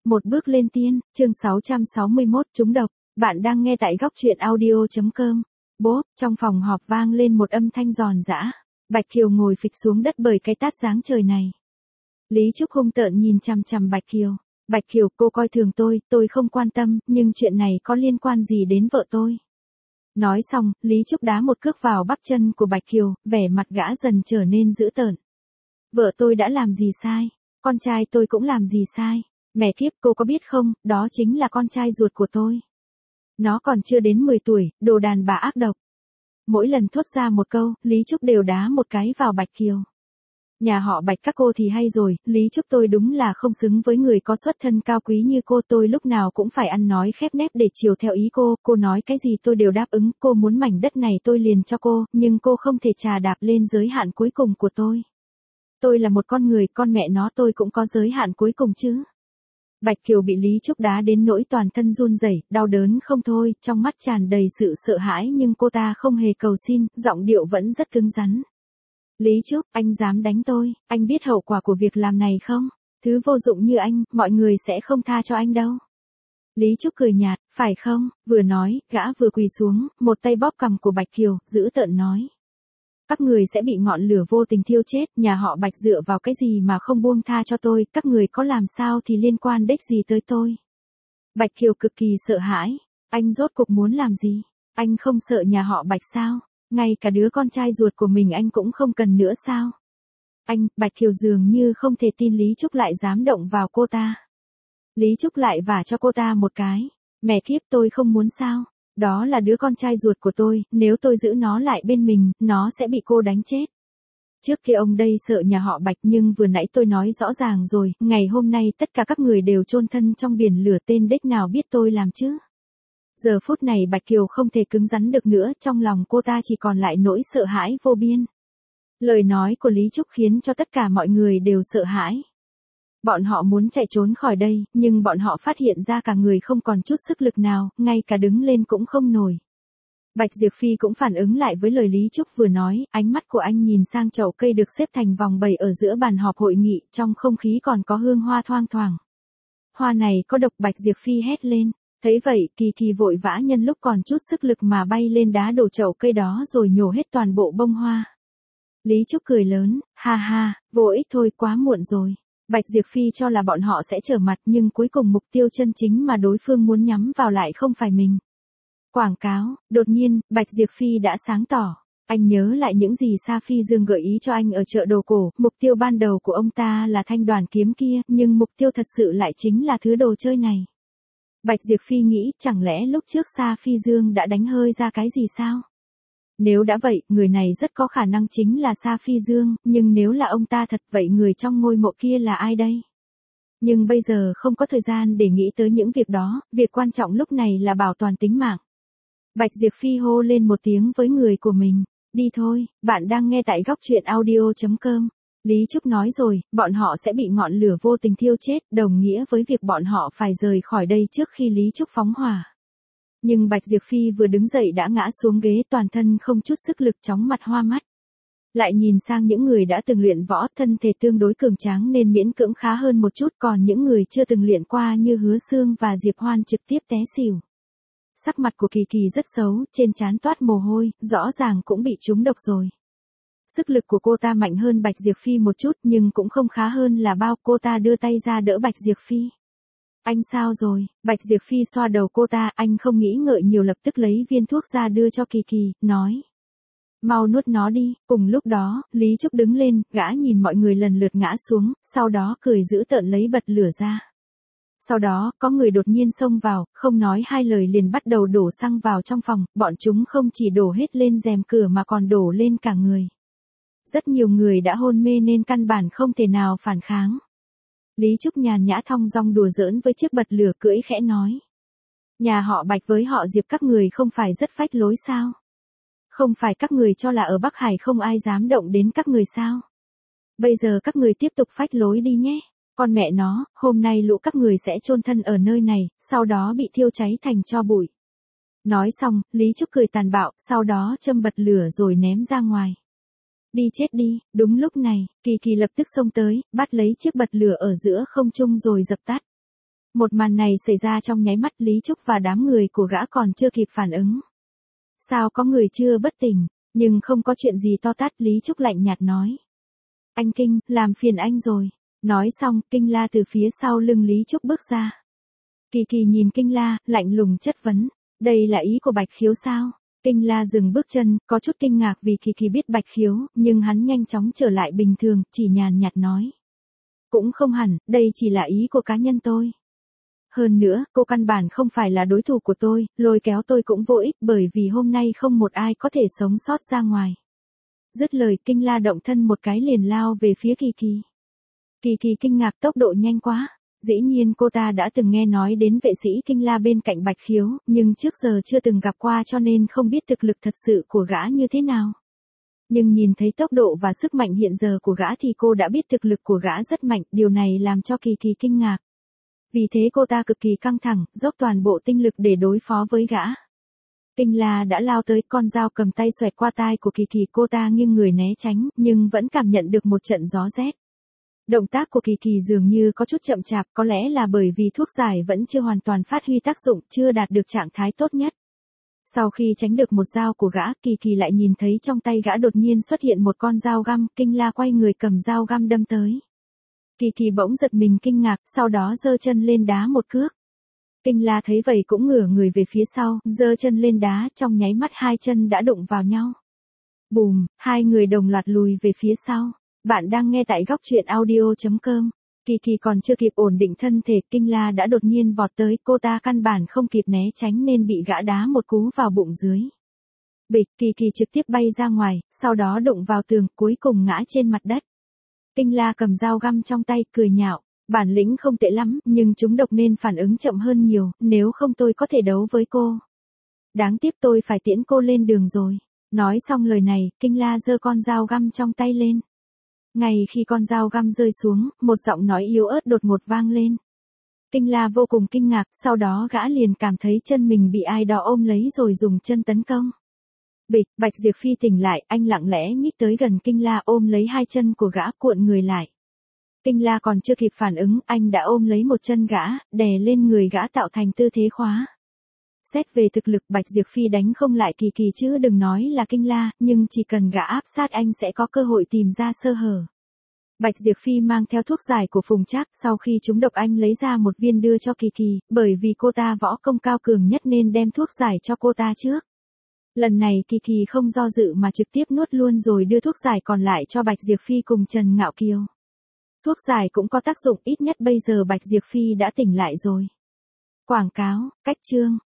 Một bước lên tiên, chương 661 trúng độc, bạn đang nghe tại góc truyện audio.com. Bốp, trong phòng họp vang lên một âm thanh giòn giã. Bạch Kiều ngồi phịch xuống đất bởi cái tát giáng trời này. Lý Trúc hung tợn nhìn chằm chằm Bạch Kiều. Bạch Kiều, cô coi thường tôi không quan tâm, nhưng chuyện này có liên quan gì đến vợ tôi? Nói xong, Lý Trúc đá một cước vào bắp chân của Bạch Kiều, vẻ mặt gã dần trở nên dữ tợn. Vợ tôi đã làm gì sai? Con trai tôi cũng làm gì sai? Mẹ kiếp, cô có biết không, đó chính là con trai ruột của tôi. Nó còn chưa đến 10 tuổi, đồ đàn bà ác độc. Mỗi lần thốt ra một câu, Lý Trúc đều đá một cái vào Bạch Kiều. Nhà họ Bạch các cô thì hay rồi, Lý Trúc tôi đúng là không xứng với người có xuất thân cao quý như cô, tôi lúc nào cũng phải ăn nói khép nép để chiều theo ý cô nói cái gì tôi đều đáp ứng, cô muốn mảnh đất này tôi liền cho cô, nhưng cô không thể chà đạp lên giới hạn cuối cùng của tôi. Tôi là một con người, con mẹ nó tôi cũng có giới hạn cuối cùng chứ. Bạch Kiều bị Lý Trúc đá đến nỗi toàn thân run rẩy, đau đớn không thôi, trong mắt tràn đầy sự sợ hãi nhưng cô ta không hề cầu xin, giọng điệu vẫn rất cứng rắn. Lý Trúc, anh dám đánh tôi, anh biết hậu quả của việc làm này không? Thứ vô dụng như anh, mọi người sẽ không tha cho anh đâu. Lý Trúc cười nhạt, phải không? Vừa nói, gã vừa quỳ xuống, một tay bóp cằm của Bạch Kiều, dữ tợn nói. Các người sẽ bị ngọn lửa vô tình thiêu chết, nhà họ Bạch dựa vào cái gì mà không buông tha cho tôi, các người có làm sao thì liên quan đếch gì tới tôi. Bạch Kiều cực kỳ sợ hãi, anh rốt cuộc muốn làm gì? Anh không sợ nhà họ Bạch sao? Ngay cả đứa con trai ruột của mình anh cũng không cần nữa sao? Bạch Kiều dường như không thể tin Lý Trúc lại dám động vào cô ta. Lý Trúc lại vả cho cô ta một cái, mẹ kiếp tôi không muốn sao? Đó là đứa con trai ruột của tôi, nếu tôi giữ nó lại bên mình, nó sẽ bị cô đánh chết. Trước kia ông đây sợ nhà họ Bạch nhưng vừa nãy tôi nói rõ ràng rồi, ngày hôm nay tất cả các người đều chôn thân trong biển lửa, tên đếch nào biết tôi làm chứ. Giờ phút này Bạch Kiều không thể cứng rắn được nữa, trong lòng cô ta chỉ còn lại nỗi sợ hãi vô biên. Lời nói của Lý Trúc khiến cho tất cả mọi người đều sợ hãi. Bọn họ muốn chạy trốn khỏi đây, nhưng bọn họ phát hiện ra cả người không còn chút sức lực nào, ngay cả đứng lên cũng không nổi. Bạch Diệp Phi cũng phản ứng lại với lời Lý Trúc vừa nói, ánh mắt của anh nhìn sang chậu cây được xếp thành vòng bầy ở giữa bàn họp hội nghị, trong không khí còn có hương hoa thoang thoảng. Hoa này có độc, Bạch Diệp Phi hét lên. Thấy vậy, Kỳ Kỳ vội vã nhân lúc còn chút sức lực mà bay lên đá đổ chậu cây đó rồi nhổ hết toàn bộ bông hoa. Lý Trúc cười lớn, ha ha, vô ích thôi, quá muộn rồi. Bạch Diệp Phi cho là bọn họ sẽ trở mặt nhưng cuối cùng mục tiêu chân chính mà đối phương muốn nhắm vào lại không phải mình. Quảng cáo, đột nhiên, Bạch Diệp Phi đã sáng tỏ. Anh nhớ lại những gì Sa Phi Dương gợi ý cho anh ở chợ đồ cổ, mục tiêu ban đầu của ông ta là thanh đoàn kiếm kia, nhưng mục tiêu thật sự lại chính là thứ đồ chơi này. Bạch Diệp Phi nghĩ, chẳng lẽ lúc trước Sa Phi Dương đã đánh hơi ra cái gì sao? Nếu đã vậy, người này rất có khả năng chính là Sa Phi Dương, nhưng nếu là ông ta thật vậy người trong ngôi mộ kia là ai đây? Nhưng bây giờ không có thời gian để nghĩ tới những việc đó, việc quan trọng lúc này là bảo toàn tính mạng. Bạch Diệp Phi hô lên một tiếng với người của mình, đi thôi, bạn đang nghe tại góc truyện audio.com. Lý Trúc nói rồi, bọn họ sẽ bị ngọn lửa vô tình thiêu chết, đồng nghĩa với việc bọn họ phải rời khỏi đây trước khi Lý Trúc phóng hỏa. Nhưng Bạch Diệp Phi vừa đứng dậy đã ngã xuống ghế, toàn thân không chút sức lực, chóng mặt hoa mắt. Lại nhìn sang những người đã từng luyện võ, thân thể tương đối cường tráng nên miễn cưỡng khá hơn một chút, còn những người chưa từng luyện qua như Hứa Xương và Diệp Hoan trực tiếp té xỉu. Sắc mặt của Kỳ Kỳ rất xấu, trên trán toát mồ hôi, rõ ràng cũng bị trúng độc rồi. Sức lực của cô ta mạnh hơn Bạch Diệp Phi một chút nhưng cũng không khá hơn là bao, cô ta đưa tay ra đỡ Bạch Diệp Phi. Anh sao rồi? Bạch Diệp Phi xoa đầu cô ta, anh không nghĩ ngợi nhiều lập tức lấy viên thuốc ra đưa cho Kỳ Kỳ, nói. Mau nuốt nó đi, cùng lúc đó, Lý Trúc đứng lên, gã nhìn mọi người lần lượt ngã xuống, sau đó cười dữ tợn lấy bật lửa ra. Sau đó, có người đột nhiên xông vào, không nói hai lời liền bắt đầu đổ xăng vào trong phòng, bọn chúng không chỉ đổ hết lên rèm cửa mà còn đổ lên cả người. Rất nhiều người đã hôn mê nên căn bản không thể nào phản kháng. Lý Trúc nhàn nhã thong dong đùa giỡn với chiếc bật lửa, cưỡi khẽ nói. Nhà họ Bạch với họ Diệp các người không phải rất phách lối sao? Không phải các người cho là ở Bắc Hải không ai dám động đến các người sao? Bây giờ các người tiếp tục phách lối đi nhé. Con mẹ nó, hôm nay lũ các người sẽ chôn thân ở nơi này, sau đó bị thiêu cháy thành tro bụi. Nói xong, Lý Trúc cười tàn bạo, sau đó châm bật lửa rồi ném ra ngoài. Đi chết đi, đúng lúc này, Kỳ Kỳ lập tức xông tới, bắt lấy chiếc bật lửa ở giữa không trung rồi dập tắt. Một màn này xảy ra trong nháy mắt, Lý Trúc và đám người của gã còn chưa kịp phản ứng. Sao có người chưa bất tỉnh, nhưng không có chuyện gì to tát, Lý Trúc lạnh nhạt nói. Anh Kinh, làm phiền anh rồi. Nói xong, Kinh La từ phía sau lưng Lý Trúc bước ra. Kỳ Kỳ nhìn Kinh La, lạnh lùng chất vấn. Đây là ý của Bạch Khiếu sao? Kinh La dừng bước chân, có chút kinh ngạc vì Kỳ Kỳ biết Bạch Khiếu, nhưng hắn nhanh chóng trở lại bình thường, chỉ nhàn nhạt nói. Cũng không hẳn, đây chỉ là ý của cá nhân tôi. Hơn nữa, cô căn bản không phải là đối thủ của tôi, lôi kéo tôi cũng vô ích bởi vì hôm nay không một ai có thể sống sót ra ngoài. Dứt lời, Kinh La động thân một cái liền lao về phía Kỳ Kỳ. Kỳ Kỳ kinh ngạc, tốc độ nhanh quá. Dĩ nhiên cô ta đã từng nghe nói đến vệ sĩ Kinh La bên cạnh Bạch Khiếu, nhưng trước giờ chưa từng gặp qua cho nên không biết thực lực thật sự của gã như thế nào. Nhưng nhìn thấy tốc độ và sức mạnh hiện giờ của gã thì cô đã biết thực lực của gã rất mạnh, điều này làm cho Kỳ Kỳ kinh ngạc. Vì thế cô ta cực kỳ căng thẳng, dốc toàn bộ tinh lực để đối phó với gã. Kinh La đã lao tới, con dao cầm tay xoẹt qua tai của Kỳ Kỳ, cô ta nghiêng người né tránh, nhưng vẫn cảm nhận được một trận gió rét. Động tác của Kỳ Kỳ dường như có chút chậm chạp, có lẽ là bởi vì thuốc giải vẫn chưa hoàn toàn phát huy tác dụng, chưa đạt được trạng thái tốt nhất. Sau khi tránh được một dao của gã, Kỳ Kỳ lại nhìn thấy trong tay gã đột nhiên xuất hiện một con dao găm, Kinh La quay người cầm dao găm đâm tới. Kỳ Kỳ bỗng giật mình kinh ngạc, sau đó giơ chân lên đá một cước. Kinh La thấy vậy cũng ngửa người về phía sau, giơ chân lên đá, trong nháy mắt hai chân đã đụng vào nhau. Bùm, hai người đồng loạt lùi về phía sau. Bạn đang nghe tại góc truyện audio.com. Kỳ Kỳ còn chưa kịp ổn định thân thể, Kinh La đã đột nhiên vọt tới, cô ta căn bản không kịp né tránh nên bị gã đá một cú vào bụng dưới. Bịch, Kỳ Kỳ trực tiếp bay ra ngoài, sau đó đụng vào tường, cuối cùng ngã trên mặt đất. Kinh La cầm dao găm trong tay, cười nhạo. Bản lĩnh không tệ lắm, nhưng chúng độc nên phản ứng chậm hơn nhiều, nếu không tôi có thể đấu với cô. Đáng tiếc tôi phải tiễn cô lên đường rồi. Nói xong lời này, Kinh La giơ con dao găm trong tay lên. Ngay khi con dao găm rơi xuống, một giọng nói yếu ớt đột ngột vang lên. Kinh La vô cùng kinh ngạc, sau đó gã liền cảm thấy chân mình bị ai đó ôm lấy rồi dùng chân tấn công. Bịch, Bạch Diệp Phi tỉnh lại, anh lặng lẽ nhích tới gần Kinh La ôm lấy hai chân của gã cuộn người lại. Kinh La còn chưa kịp phản ứng, anh đã ôm lấy một chân gã, đè lên người gã tạo thành tư thế khóa. Xét về thực lực, Bạch Diệp Phi đánh không lại Kỳ Kỳ chứ đừng nói là Kinh La, nhưng chỉ cần gã áp sát anh sẽ có cơ hội tìm ra sơ hở. Bạch Diệp Phi mang theo thuốc giải của Phùng Trác, sau khi trúng độc anh lấy ra một viên đưa cho Kỳ Kỳ, bởi vì cô ta võ công cao cường nhất nên đem thuốc giải cho cô ta trước. Lần này Kỳ Kỳ không do dự mà trực tiếp nuốt luôn rồi đưa thuốc giải còn lại cho Bạch Diệp Phi cùng Trần Ngạo Kiều. Thuốc giải cũng có tác dụng, ít nhất bây giờ Bạch Diệp Phi đã tỉnh lại rồi. Quảng cáo, cách chương.